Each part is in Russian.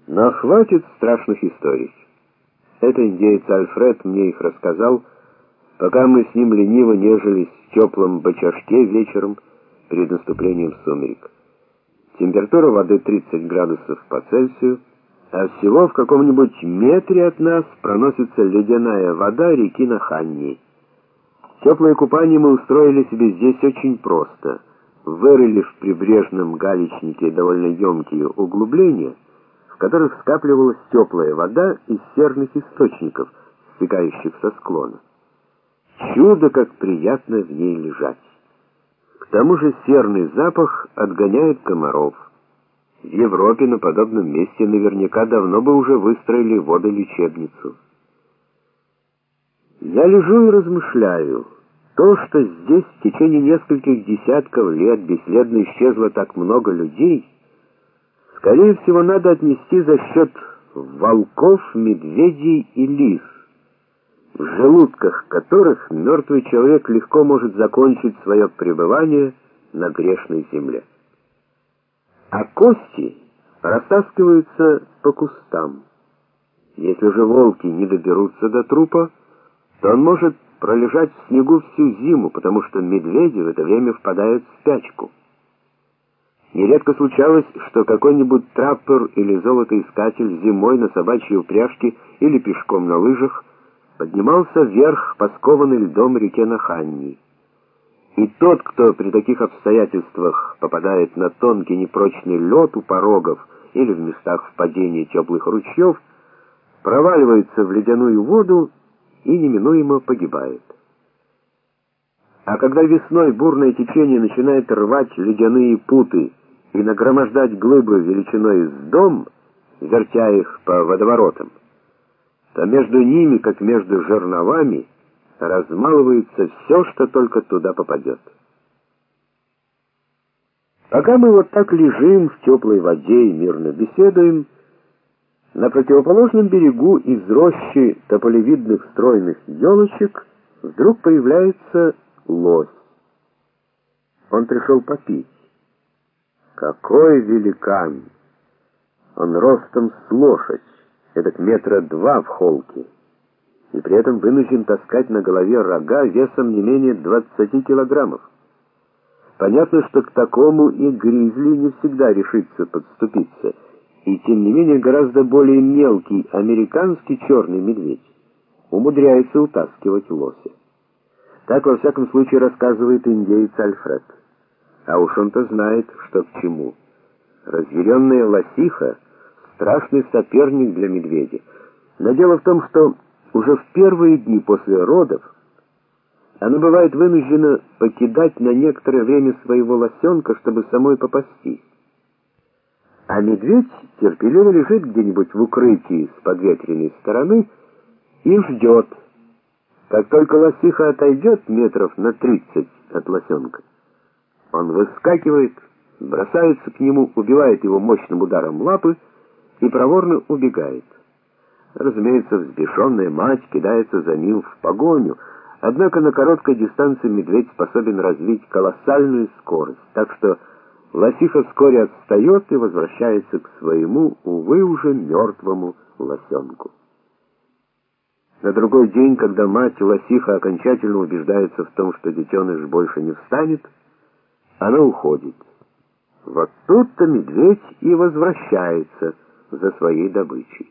Но хватит страшных историй. Это индеец Альфред мне их рассказал, пока мы с ним лениво нежились в теплом бочажке вечером перед наступлением сумерек. Температура воды 30 градусов по Цельсию, а всего в каком-нибудь метре от нас проносится ледяная вода реки Наханни. Теплое купание мы устроили себе здесь очень просто. Вырыли в прибрежном галечнике довольно емкие углубления, в которых скапливалась теплая вода из серных источников, стекающих со склона. Чудо, как приятно в ней лежать. К тому же серный запах отгоняет комаров. В Европе на подобном месте наверняка давно бы уже выстроили водолечебницу. Я лежу и размышляю. То, что здесь в течение нескольких десятков лет бесследно исчезло так много людей, скорее всего, надо отнести за счет волков, медведей и лис, в желудках которых мертвый человек легко может закончить свое пребывание на грешной земле. А кости растаскиваются по кустам. Если же волки не доберутся до трупа, то он может пролежать в снегу всю зиму, потому что медведи в это время впадают в спячку. Нередко случалось, что какой-нибудь траппер или золотоискатель зимой на собачьей упряжке или пешком на лыжах поднимался вверх по скованной льдом реке Наханни. И тот, кто при таких обстоятельствах попадает на тонкий непрочный лед у порогов или в местах впадения теплых ручьев, проваливается в ледяную воду и неминуемо погибает. А когда весной бурное течение начинает рвать ледяные путы и нагромождать глыбы величиной с дом, вертя их по водоворотам, то между ними, как между жерновами, размалывается все, что только туда попадет. Пока мы вот так лежим в теплой воде и мирно беседуем, на противоположном берегу из рощи тополевидных стройных елочек вдруг появляется лось. Он пришел попить. Какой великан! Он ростом с лошадь, эдак 2 метра в холке, и при этом вынужден таскать на голове рога весом не менее 20 килограммов. Понятно, что к такому и гризли не всегда решится подступиться, и тем не менее гораздо более мелкий американский черный медведь умудряется утаскивать лося. Так, во всяком случае, рассказывает индеец Альфред. А уж он-то знает, что к чему. Разъяренная лосиха — страшный соперник для медведя. Но дело в том, что уже в первые дни после родов она бывает вынуждена покидать на некоторое время своего лосенка, чтобы самой попастись. А медведь терпеливо лежит где-нибудь в укрытии с подветренной стороны и ждет. Как только лосиха отойдет метров на 30 от лосенка, он выскакивает, бросается к нему, убивает его мощным ударом лапы и проворно убегает. Разумеется, взбешенная мать кидается за ним в погоню, однако на короткой дистанции медведь способен развить колоссальную скорость, так что лосиха вскоре отстает и возвращается к своему, увы, уже мертвому лосенку. На другой день, когда мать-лосиха окончательно убеждается в том, что детеныш больше не встанет, она уходит. Вот тут-то медведь и возвращается за своей добычей.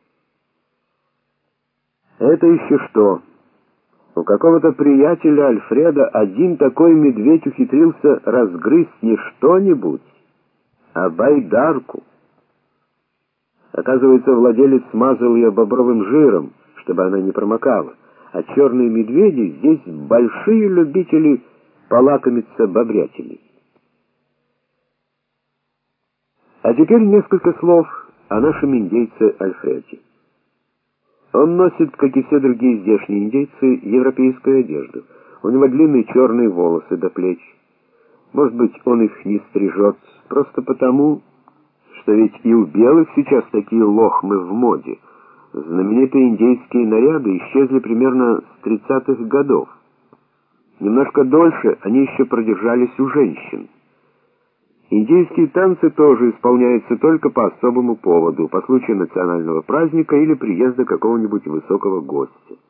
Это еще что? У какого-то приятеля Альфреда один такой медведь ухитрился разгрызть не что-нибудь, а байдарку. Оказывается, владелец смазал ее бобровым жиром, чтобы она не промокала, а черные медведи здесь большие любители полакомиться бобрятиной. А теперь несколько слов о нашем индейце Альфреде. Он носит, как и все другие здешние индейцы, европейскую одежду. У него длинные черные волосы до плеч. Может быть, он их не стрижет просто потому, что ведь и у белых сейчас такие лохмы в моде. Знаменитые индейские наряды исчезли примерно с 30-х годов. Немножко дольше они еще продержались у женщин. Индийские танцы тоже исполняются только по особому поводу, по случаю национального праздника или приезда какого-нибудь высокого гостя.